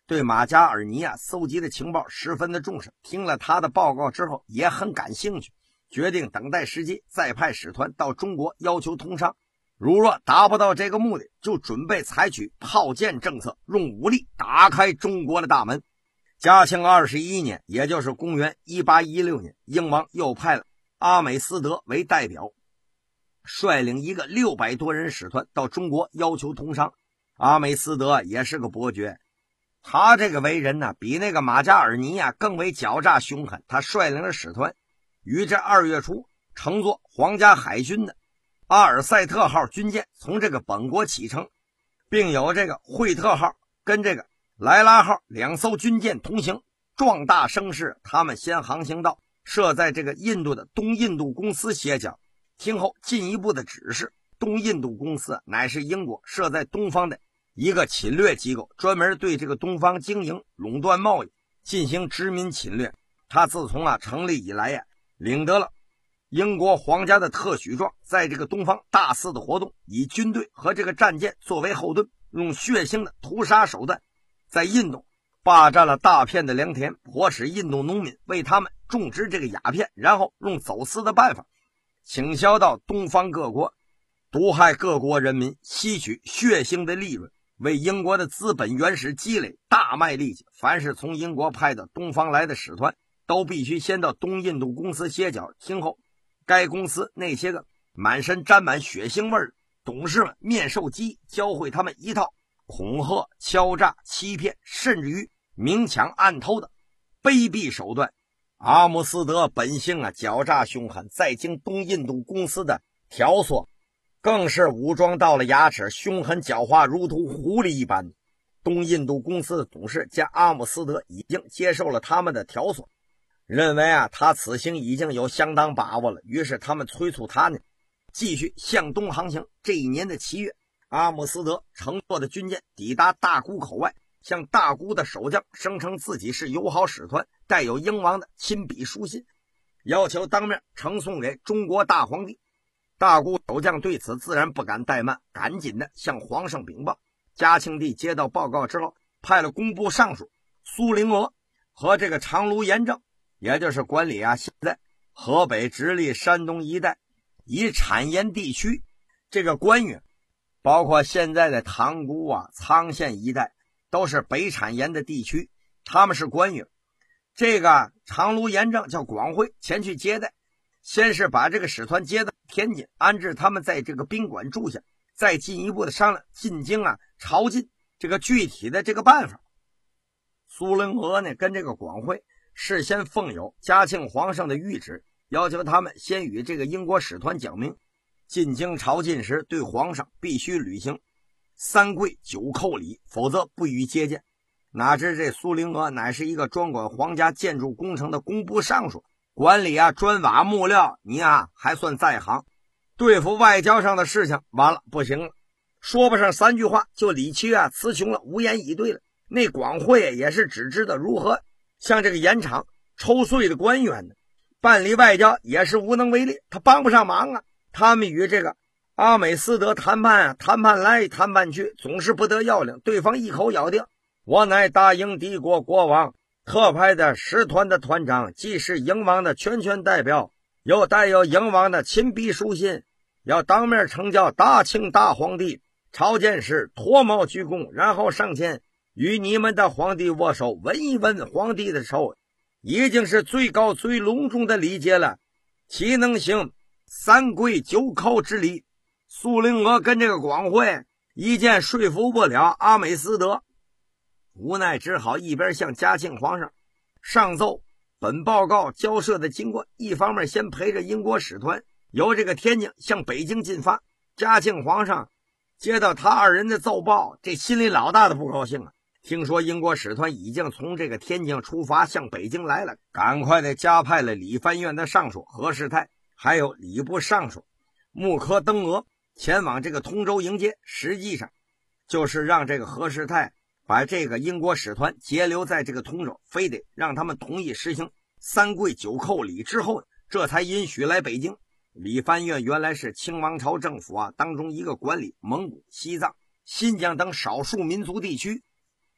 对马加尔尼亚搜集的情报十分的重视，听了他的报告之后也很感兴趣，决定等待时机再派使团到中国要求通商。如若达不到这个目的，就准备采取炮舰政策，用武力打开中国的大门。嘉庆二十一年，也就是公元一八一六年，英王又派了阿美斯德为代表，率领一个六百多人使团到中国要求通商。阿美斯德也是个伯爵，他这个为人呢，比那个马加尔尼亚更为狡诈凶狠。他率领了使团，于这二月初乘坐皇家海军的阿尔塞特号军舰从这个本国启程，并有这个惠特号跟这个莱拉号两艘军舰同行，壮大声势。他们先航行到设在这个印度的东印度公司歇脚，听后进一步的指示。东印度公司乃是英国设在东方的一个侵略机构，专门对这个东方经营、垄断贸易，进行殖民侵略。他自从啊成立以来呀、啊，领得了英国皇家的特许状，在这个东方大肆的活动，以军队和这个战舰作为后盾，用血腥的屠杀手段，在印度霸占了大片的良田，迫使印度农民为他们种植这个鸦片，然后用走私的办法倾销到东方各国，毒害各国人民，吸取血腥的利润，为英国的资本原始积累大卖力气。凡是从英国派到东方来的使团，都必须先到东印度公司歇脚，听后该公司那些个满身沾满血腥味儿董事们面授机，教会他们一套恐吓、敲诈、欺骗，甚至于明抢暗偷的卑鄙手段。阿姆斯德本性啊狡诈凶狠，再经东印度公司的挑唆，更是武装到了牙齿，凶狠狡猾，如同狐狸一般。东印度公司的董事见阿姆斯德已经接受了他们的挑唆，认为啊他此行已经有相当把握了，于是他们催促他呢继续向东航行。这一年的七月，阿姆斯德乘坐的军舰抵达大沽口外，向大沽的守将声称自己是友好使团，带有英王的亲笔书信，要求当面呈送给中国大皇帝。大沽守将对此自然不敢怠慢，赶紧的向皇上禀报。嘉庆帝接到报告之后，派了工部尚书苏灵娥和这个长卢盐政，也就是管理啊现在河北直隶山东一带以产盐地区这个官员，包括现在的塘沽啊、沧县一带都是北产盐的地区，他们是官员。这个长卢盐政叫广惠前去接待，先是把这个使团接到天津，安置他们在这个宾馆住下，再进一步的商量进京啊朝觐这个具体的这个办法。苏灵娥呢跟这个广惠事先奉有嘉庆皇上的谕旨，要求他们先与这个英国使团讲明，进京朝觐时对皇上必须履行三跪九叩礼，否则不予接见。哪知这苏灵娥乃是一个专管皇家建筑工程的工部尚书，管理啊砖瓦木料，你啊还算在行，对付外交上的事情完了不行了。说不上三句话，就李琦啊词穷了，无言以对了。那广惠也是只知道如何向这个盐场抽税的官员呢，办理外交也是无能为力，他帮不上忙啊。他们与这个阿美斯德谈判啊，谈判来谈判去，总是不得要领，对方一口咬定我乃大英帝国国王特派的使团的团长，既是英王的全权代表，又带有英王的亲笔书信，要当面呈交大清大皇帝。朝见时脱帽鞠躬，然后上前与你们的皇帝握手，吻一吻皇帝的手，已经是最高最隆重的礼节了，岂能行三跪九叩之礼？苏灵娥跟这个广惠一见说服不了阿美斯德，无奈只好一边向嘉庆皇上上奏本报告交涉的经过，一方面先陪着英国使团由这个天津向北京进发。嘉庆皇上接到他二人的奏报，这心里老大的不高兴啊！听说英国使团已经从这个天津出发向北京来了，赶快的加派了理藩院的尚书何世泰，还有礼部尚书穆科登额前往这个通州迎接，实际上就是让这个何世泰把这个英国使团截留在这个通州，非得让他们同意实行三跪九叩礼之后，这才允许来北京。理藩院原来是清王朝政府啊当中一个管理蒙古、西藏、新疆等少数民族地区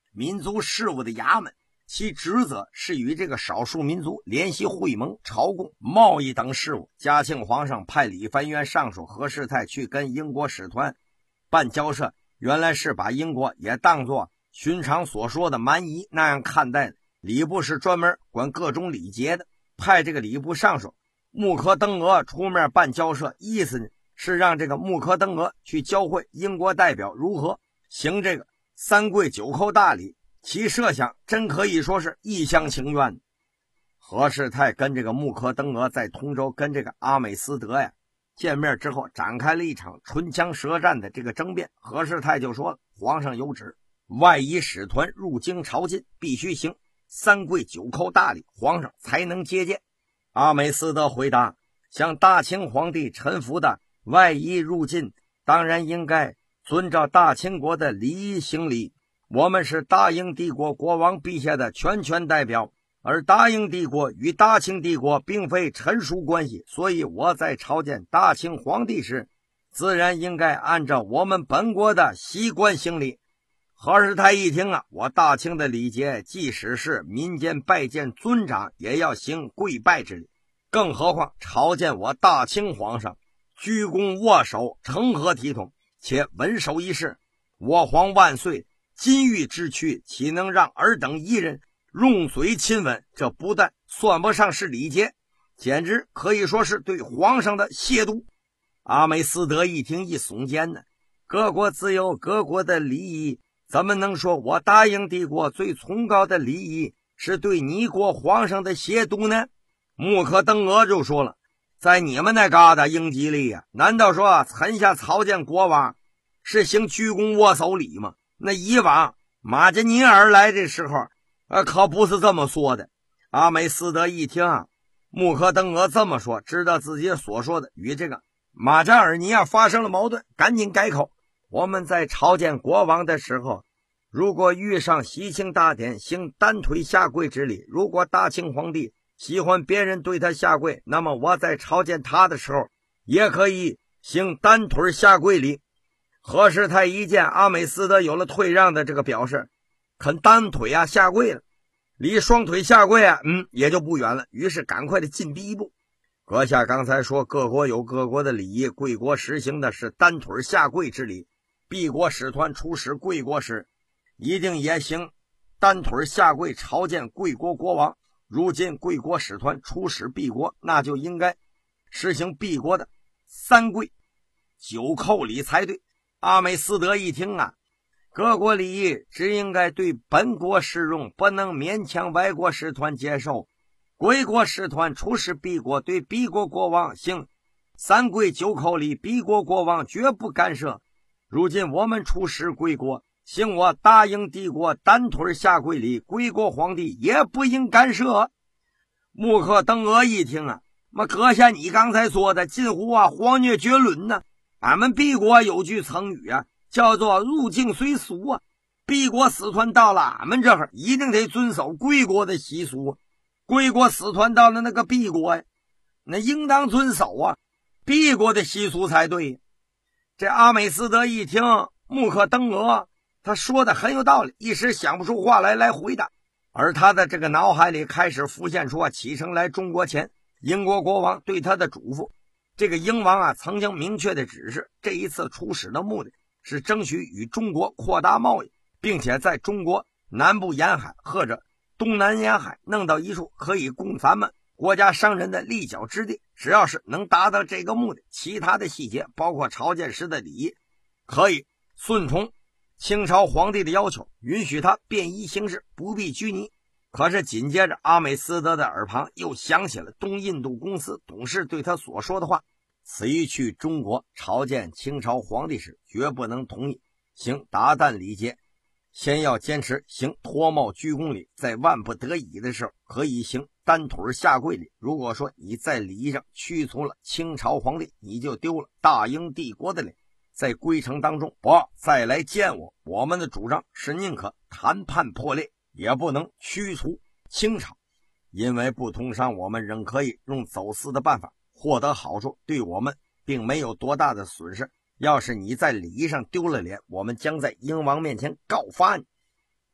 民族事务的衙门，其职责是与这个少数民族联系会盟、朝贡、贸易等事务。嘉庆皇上派理藩院尚书何世泰去跟英国使团办交涉，原来是把英国也当作寻常所说的蛮夷那样看待的。礼部是专门管各种礼节的，派这个礼部尚书穆克登额出面办交涉，意思呢是让这个穆克登额去教会英国代表如何行这个三跪九叩大礼，其设想真可以说是一厢情愿。何世泰跟这个穆克登额在通州跟这个阿美斯德呀见面之后，展开了一场唇枪舌战的这个争辩。何世泰就说了，皇上有旨，外夷使团入京朝觐必须行三跪九叩大礼，皇上才能接见。阿美斯德回答，向大清皇帝臣服的外夷入境，当然应该遵照大清国的礼仪行礼。我们是大英帝国国王陛下的全权代表，而大英帝国与大清帝国并非臣属关系，所以我在朝见大清皇帝时，自然应该按照我们本国的习惯行礼。何世泰一听啊，我大清的礼节，即使是民间拜见尊长，也要行跪拜之礼，更何况朝见我大清皇上，鞠躬握手，成何体统？且文手一事，我皇万岁，金玉之躯，岂能让尔等一人用嘴亲吻？这不但算不上是礼节，简直可以说是对皇上的亵渎。阿美斯德一听一耸肩呢，各国自有各国的礼仪，怎么能说我大英帝国最崇高的礼仪是对你国皇上的亵渎呢？穆克登额就说了，在你们那嘎达英吉利呀、啊，难道说臣下朝见国王是行鞠躬握手礼吗？那以往马加尼尔来的时候呃，可不是这么说的。阿美斯德一听啊，穆克登额这么说，知道自己所说的与这个马加尔尼亚发生了矛盾，赶紧改口。我们在朝见国王的时候，如果遇上喜庆大典，行单腿下跪之礼，如果大清皇帝喜欢别人对他下跪，那么我在朝见他的时候也可以行单腿下跪礼。何世泰一见阿美斯德有了退让的这个表示，肯单腿啊下跪了，离双腿下跪啊嗯也就不远了，于是赶快的进逼一步。阁下刚才说各国有各国的礼仪，贵国实行的是单腿下跪之礼，敝国使团出使贵国时一定也行单腿下跪朝见贵国国王，如今贵国使团出使敝国，那就应该实行敝国的三跪九叩礼才对。阿美斯德一听啊，各国礼仪只应该对本国适用，不能勉强外国使团接受。贵国使团出使敝国，对敝国国王行三跪九叩礼，敝国国王绝不干涉。如今我们出使贵国，行我大英帝国单腿下跪礼，贵国皇帝也不应干涉。穆克登额一听啊，那阁下你刚才说的近乎啊荒虐绝伦呢。俺们敝国有句成语啊，叫做入境随俗啊。敝国使团到了俺们这儿，一定得遵守贵国的习俗。贵国使团到了那个敝国呀，那应当遵守啊敝国的习俗才对。这阿美斯德一听穆克登额他说的很有道理，一时想不出话来来回答。而他的这个脑海里开始浮现出啊，启程来中国前英国国王对他的嘱咐。这个英王啊曾经明确的指示，这一次出使的目的是争取与中国扩大贸易，并且在中国南部沿海或者东南沿海弄到一处可以供咱们国家商人的立脚之地。只要是能达到这个目的，其他的细节包括朝见时的礼仪，可以顺从清朝皇帝的要求，允许他便衣行事，不必拘泥。可是紧接着阿美斯德的耳旁又响起了东印度公司董事对他所说的话，此一去中国朝见清朝皇帝时，绝不能同意行达旦礼节，先要坚持行脱帽鞠躬礼，在万不得已的时候可以行单腿下跪礼。如果说你在礼仪上屈从了清朝皇帝，你就丢了大英帝国的脸。在归程当中不再来见我，我们的主张是宁可谈判破裂，也不能驱除清朝，因为不通商，我们仍可以用走私的办法获得好处，对我们并没有多大的损失。要是你在礼仪上丢了脸，我们将在英王面前告发你。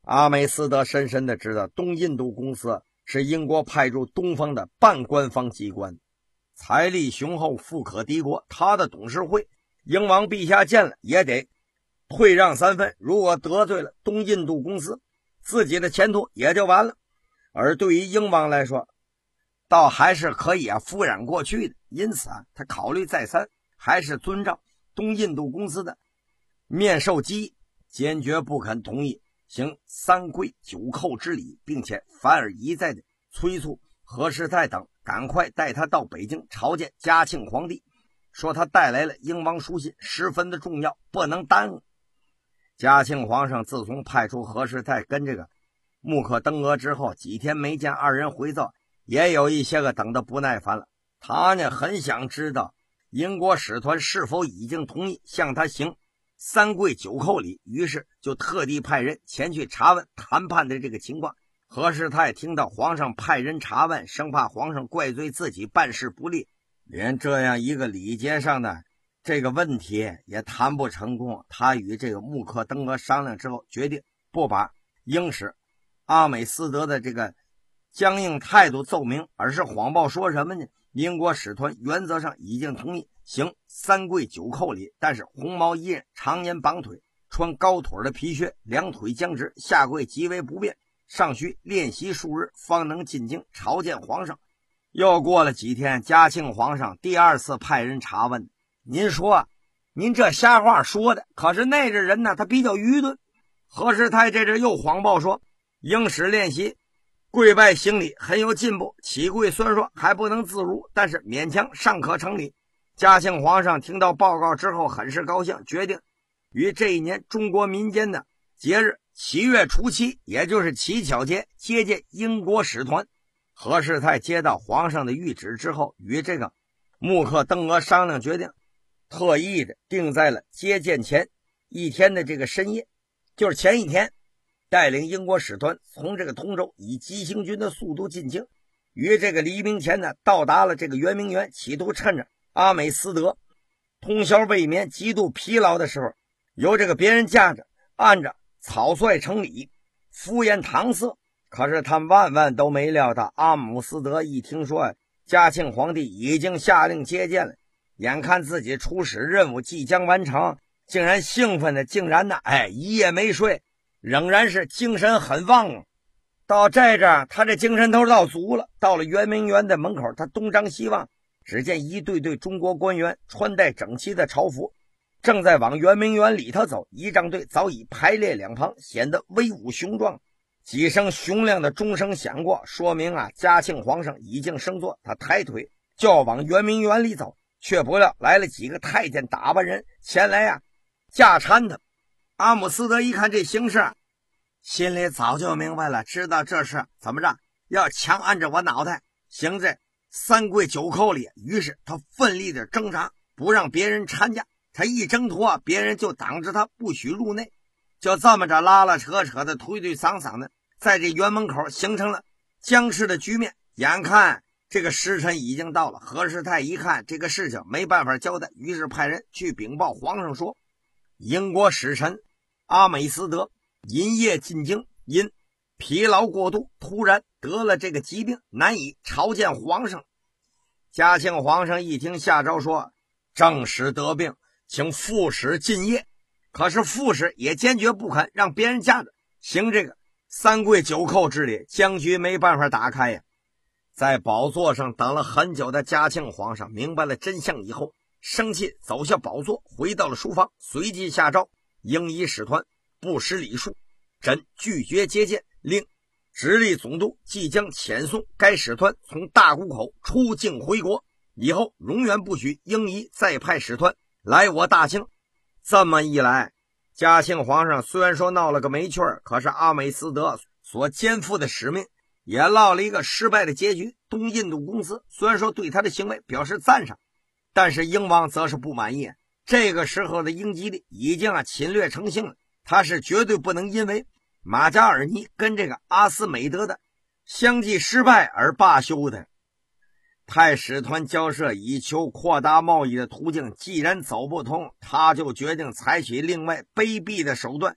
阿美斯德深深地知道东印度公司是英国派驻东方的半官方机关，财力雄厚，富可敌国，他的董事会英王陛下见了也得退让三分，如果得罪了东印度公司，自己的前途也就完了。而对于英王来说，倒还是可以啊敷衍过去的，因此啊，他考虑再三，还是遵照东印度公司的面授机议，坚决不肯同意行三跪九叩之礼，并且反而一再的催促何世泰等赶快带他到北京朝见嘉庆皇帝，说他带来了英王书信，十分的重要，不能耽误。嘉庆皇上自从派出何世泰跟这个穆克登额之后，几天没见二人回奏，也有一些个等得不耐烦了。他呢很想知道英国使团是否已经同意向他行三跪九叩礼，于是就特地派人前去查问谈判的这个情况。何世泰听到皇上派人查问，生怕皇上怪罪自己办事不力，连这样一个礼节上的这个问题也谈不成功。他与这个穆克登额商量之后，决定不把英使阿美斯德的这个僵硬态度奏明，而是谎报说什么呢？英国使团原则上已经同意行三跪九叩礼，但是红毛一人，常年绑腿，穿高腿的皮靴，两腿僵直，下跪极为不便，尚需练习数日方能进京朝见皇上。又过了几天，嘉庆皇上第二次派人查问，您说您这瞎话说的，可是那阵人呢他比较愚钝。何世泰这阵又谎报说英使练习跪拜行礼很有进步，起跪虽然说还不能自如，但是勉强尚可成礼。嘉庆皇上听到报告之后很是高兴，决定于这一年中国民间的节日七月初七，也就是乞巧节，接见英国使团。何世泰接到皇上的谕旨之后，与这个穆克登额商量决定，特意的定在了接见前一天的这个深夜，就是前一天，带领英国使团从这个通州以急行军的速度进京，于这个黎明前呢到达了这个圆明园，企图趁着阿美斯德通宵未眠极度疲劳的时候，由这个别人架着按着草率成礼，敷衍搪塞。可是他万万都没料到，阿姆斯德一听说嘉庆皇帝已经下令接见了，眼看自己出使任务即将完成，竟然兴奋的竟然呢哎一夜没睡，仍然是精神很旺啊。到这阵他这精神头到足了，到了圆明园的门口，他东张西望，只见一队队中国官员穿戴整齐的朝服，正在往圆明园里头走，仪仗队早已排列两旁，显得威武雄壮。几声洪亮的钟声响过，说明啊嘉庆皇上已经升座，他抬腿就要往圆明园里走，却不料来了几个太监打扮人前来啊架搀他。阿姆斯德一看这形势，心里早就明白了，知道这是怎么着要强按着我脑袋行这三跪九叩礼，于是他奋力的挣扎，不让别人搀架，他一挣脱，别人就挡着他不许入内，就这么着拉拉扯扯的推推搡搡的，在这园门口形成了僵持的局面。眼看这个时辰已经到了，何世泰一看这个事情没办法交代，于是派人去禀报皇上说，英国使臣阿美斯德因夜进京，因疲劳过度，突然得了这个疾病，难以朝见皇上。嘉庆皇上一听下诏说，正使得病，请副使进谒。可是副使也坚决不肯让别人架着行这个三跪九叩之礼，僵局没办法打开呀。在宝座上等了很久的嘉庆皇上明白了真相以后，生气走下宝座，回到了书房，随即下诏，英仪使团不识礼数，朕拒绝接见，令直隶总督即将遣送该使团从大沽口出境回国，以后永远不许英仪再派使团来我大清。这么一来，嘉庆皇上虽然说闹了个没趣儿，可是阿美斯德所肩负的使命也落了一个失败的结局。东印度公司虽然说对他的行为表示赞赏，但是英王则是不满意。这个时候的英吉利已经啊侵略成性了，他是绝对不能因为马加尔尼跟这个阿斯美德的相继失败而罢休的。派使团交涉以求扩大贸易的途径既然走不通，他就决定采取另外卑鄙的手段，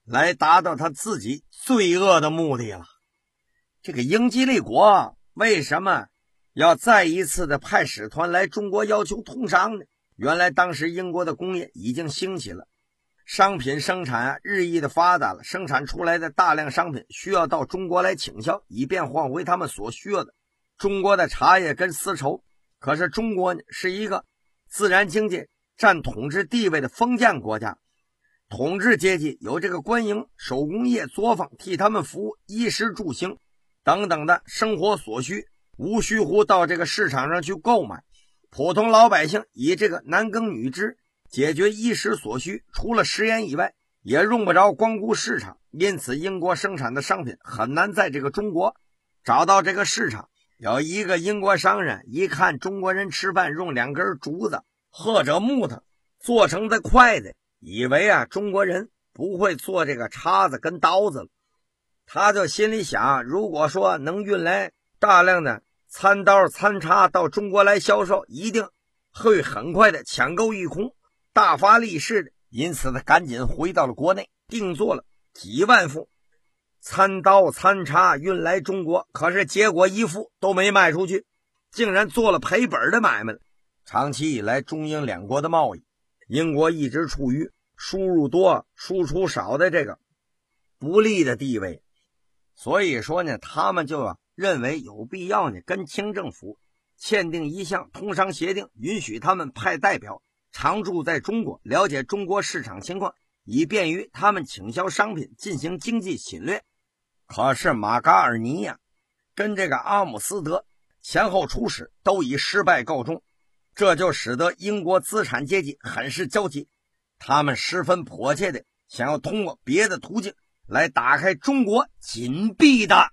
来达到他自己罪恶的目的了。这个英吉利国为什么要再一次的派使团来中国要求通商呢？原来当时英国的工业已经兴起了，商品生产啊日益的发达了，生产出来的大量商品需要到中国来倾销，以便换回他们所需要的中国的茶叶跟丝绸。可是中国呢是一个自然经济占统治地位的封建国家，统治阶级有这个官营、手工业、作坊替他们服务，衣食住行等等的生活所需无需乎到这个市场上去购买，普通老百姓以这个男耕女织解决衣食所需，除了食盐以外也用不着光顾市场，因此英国生产的商品很难在这个中国找到这个市场。有一个英国商人一看中国人吃饭用两根竹子或者木头做成的筷子，以为啊中国人不会做这个叉子跟刀子了，他就心里想，如果说能运来大量的餐刀餐叉到中国来销售，一定会很快的抢购一空，大发利市的。因此他赶紧回到了国内，定做了几万副餐刀餐叉运来中国，可是结果一副都没卖出去，竟然做了赔本的买卖。长期以来中英两国的贸易，英国一直处于输入多输出少的这个不利的地位，所以说呢他们就认为有必要呢跟清政府签订一项通商协定，允许他们派代表常驻在中国，了解中国市场情况，以便于他们倾销商品进行经济侵略。可是马嘎尔尼呀跟这个阿姆斯德前后出使都以失败告终，这就使得英国资产阶级很是焦急，他们十分迫切的想要通过别的途径来打开中国紧闭的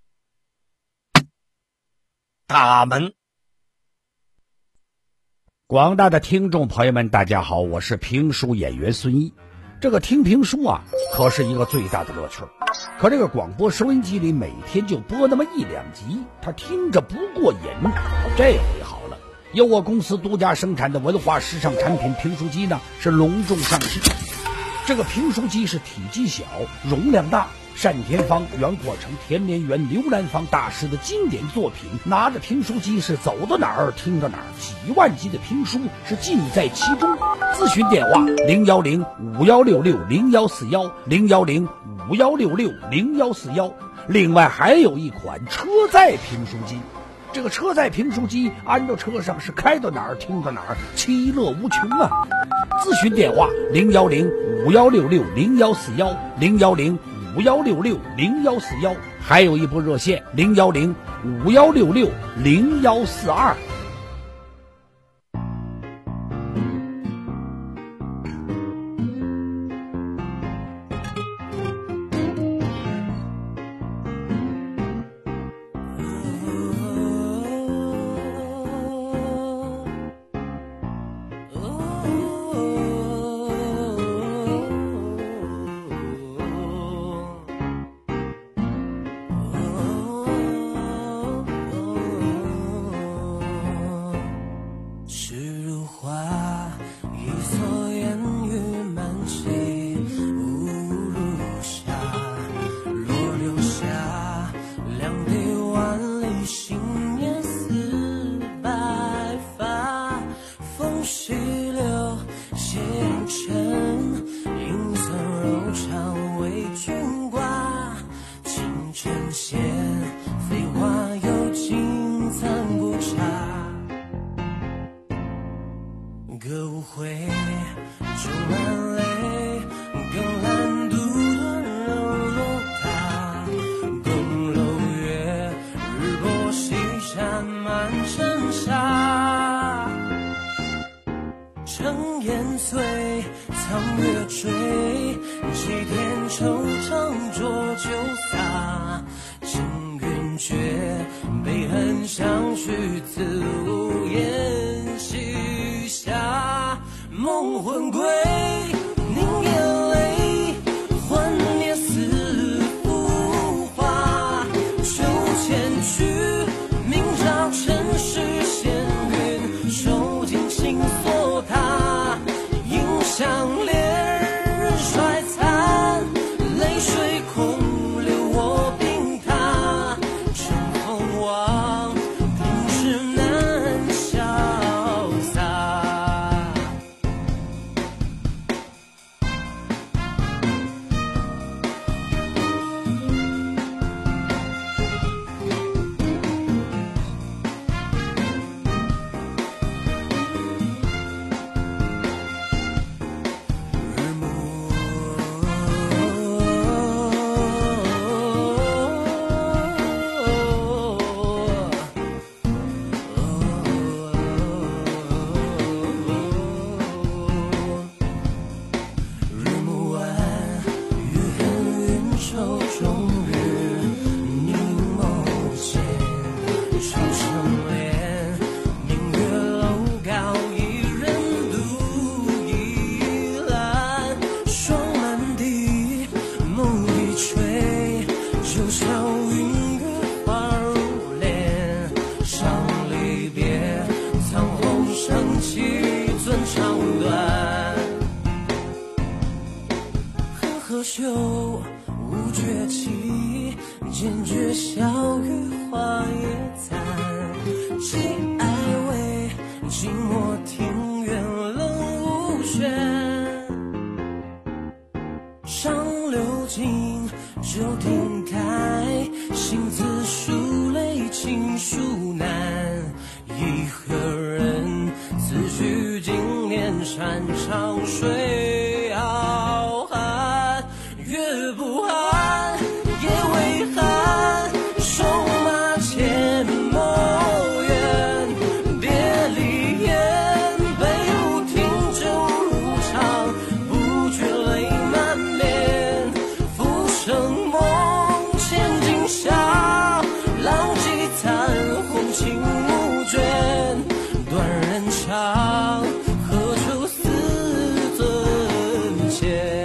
大门。 广大的听众朋友们大家好，我是评书演员孙一。这个听评书啊可是一个最大的乐趣，可这个广播收音机里每天就播那么一两集，他听着不过瘾。这回好了，由我公司独家生产的文化时尚产品评书机呢是隆重上市。这个评书机是体积小，容量大，单田芳、袁阔成、田连元、刘兰芳大师的经典作品，拿着评书机是走到哪儿听到哪儿，几万集的评书是尽在其中。咨询电话零幺零五幺六六零幺四幺零幺零五幺六六零幺四幺。另外还有一款车载评书机，这个车载评书机安到车上是开到哪儿听到哪儿，其乐无穷啊！咨询电话零幺零五幺六六零幺四幺零幺零五幺六六零幺四幺，还有一部热线零幺零五幺六六零幺四二。 想恋人衰残，泪水遮羞，无绝期，坚决笑语花叶残。寄爱为寂寞庭院冷无弦，上流金就停开，心字书泪情书难。一何人此去经年山长水浩瀚，月不寒夜未寒，瘦马牵梦远，别离雁背无听正如常，不觉泪满面，浮生梦千今宵，浪迹残红情无倦，断人肠何处思尊前。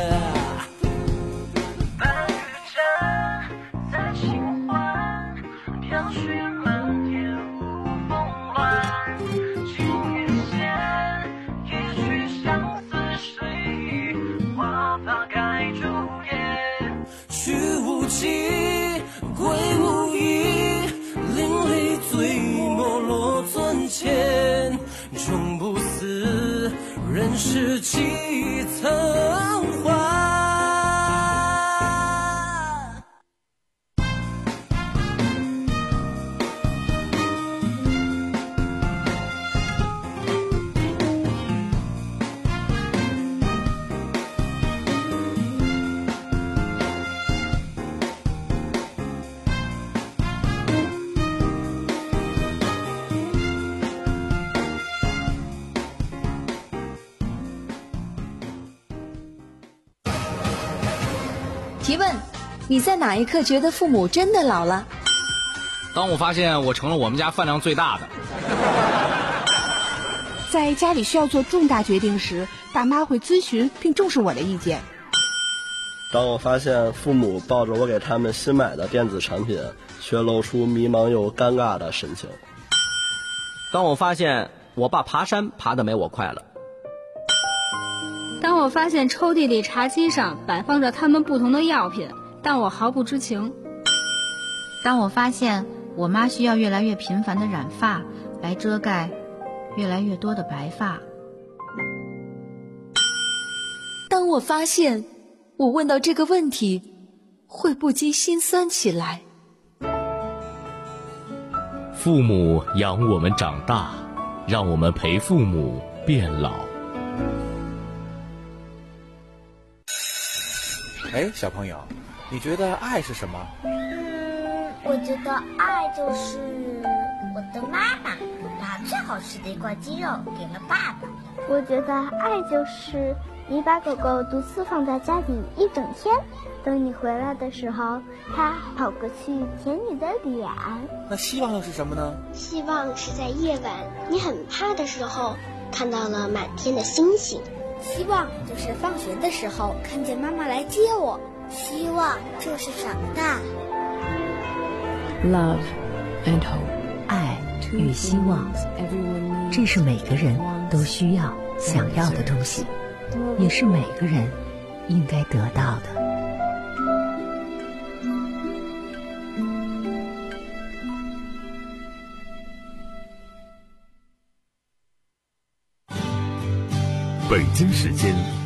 半月战在清欢，飘雪漫天无风乱，情与线一曲相思谁华发盖竹叶，去无迹归无意，淋漓醉没落樽前，终不似人世几曾还。 提问：你在哪一刻觉得父母真的老了？ 当我发现我成了我们家饭量最大的。 在家里需要做重大决定时，爸妈会咨询并重视我的意见。 当我发现父母抱着我给他们新买的电子产品，却露出迷茫又尴尬的神情。 当我发现我爸爬山爬得没我快了。 当我发现抽屉里茶几上摆放着他们不同的药品，但我毫不知情。 当我发现我妈需要越来越频繁的染发来遮盖越来越多的白发。 当我发现我问到这个问题会不禁心酸起来。 父母养我们长大，让我们陪父母变老。 哎，小朋友，你觉得爱是什么？ 嗯，我觉得爱就是我的妈妈把最好吃的一块鸡肉给了爸爸。 我觉得爱就是你把狗狗独自放在家里一整天，等你回来的时候，它跑过去舔你的脸。 那希望又是什么呢？ 希望是在夜晚你很怕的时候，看到了满天的星星。 希望就是放学的时候看见妈妈来接我。希望就是长大。 Love and hope， 爱与希望，这是每个人都需要想要的东西，也是每个人应该得到的。 北京时间